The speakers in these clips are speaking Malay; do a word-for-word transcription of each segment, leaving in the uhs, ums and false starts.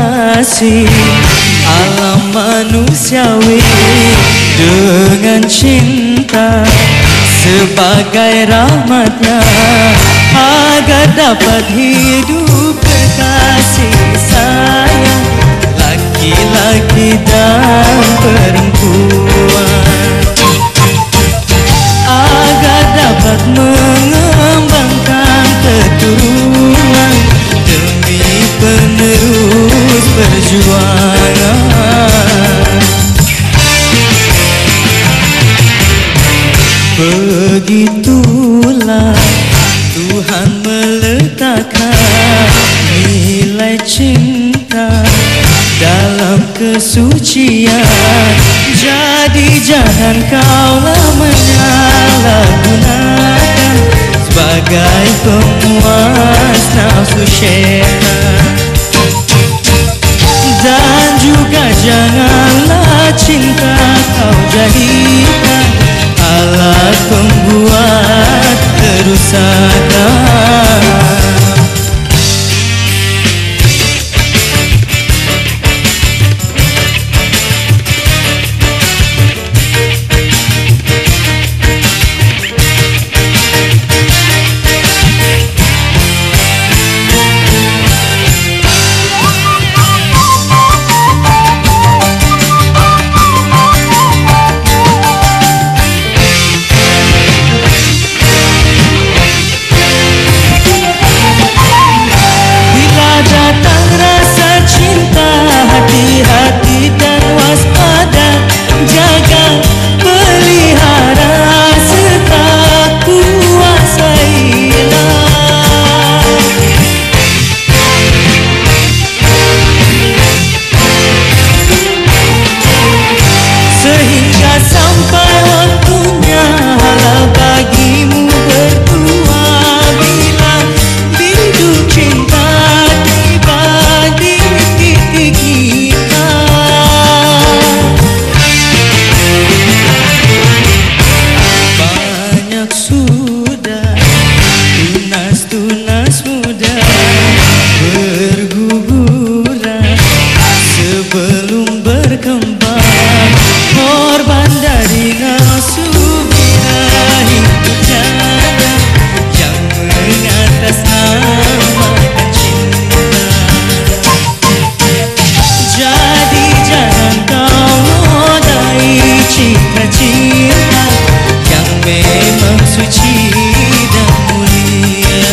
kasih alam manusiawi dengan cinta sebagai rahmatnya agar dapat hidup berkasih sayang laki-laki dan perempuan agar dapat mengembangkan keturunan demi penerus perjuangan. Begitulah Tuhan meletakkan nilai cinta dalam kesucian. Jadi jangan kaulah menyalahgunakan sebagai pemuas nafsu syaitan. Dan juga janganlah cinta kau jadikan alat pembuat kerusakan. Hati-hati dan waspada, jaga, pelihara, serta kuasailah. Sehingga sampai waktunya halal bagimu berdua bila biduk cinta tiba di titik kita. Banyak sudah tunas-tunas muda berguguran sebelum berkembang, korban dari nafsu birahi berjaya yang mengatasnamakan cinta. Jadi jangan kau nodai cita-cita yang memang suci dan mulia.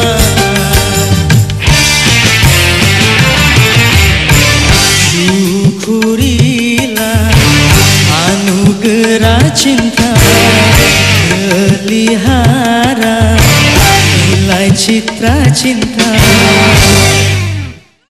Syukurilah anugerah cinta, pelihara nilai citra cinta.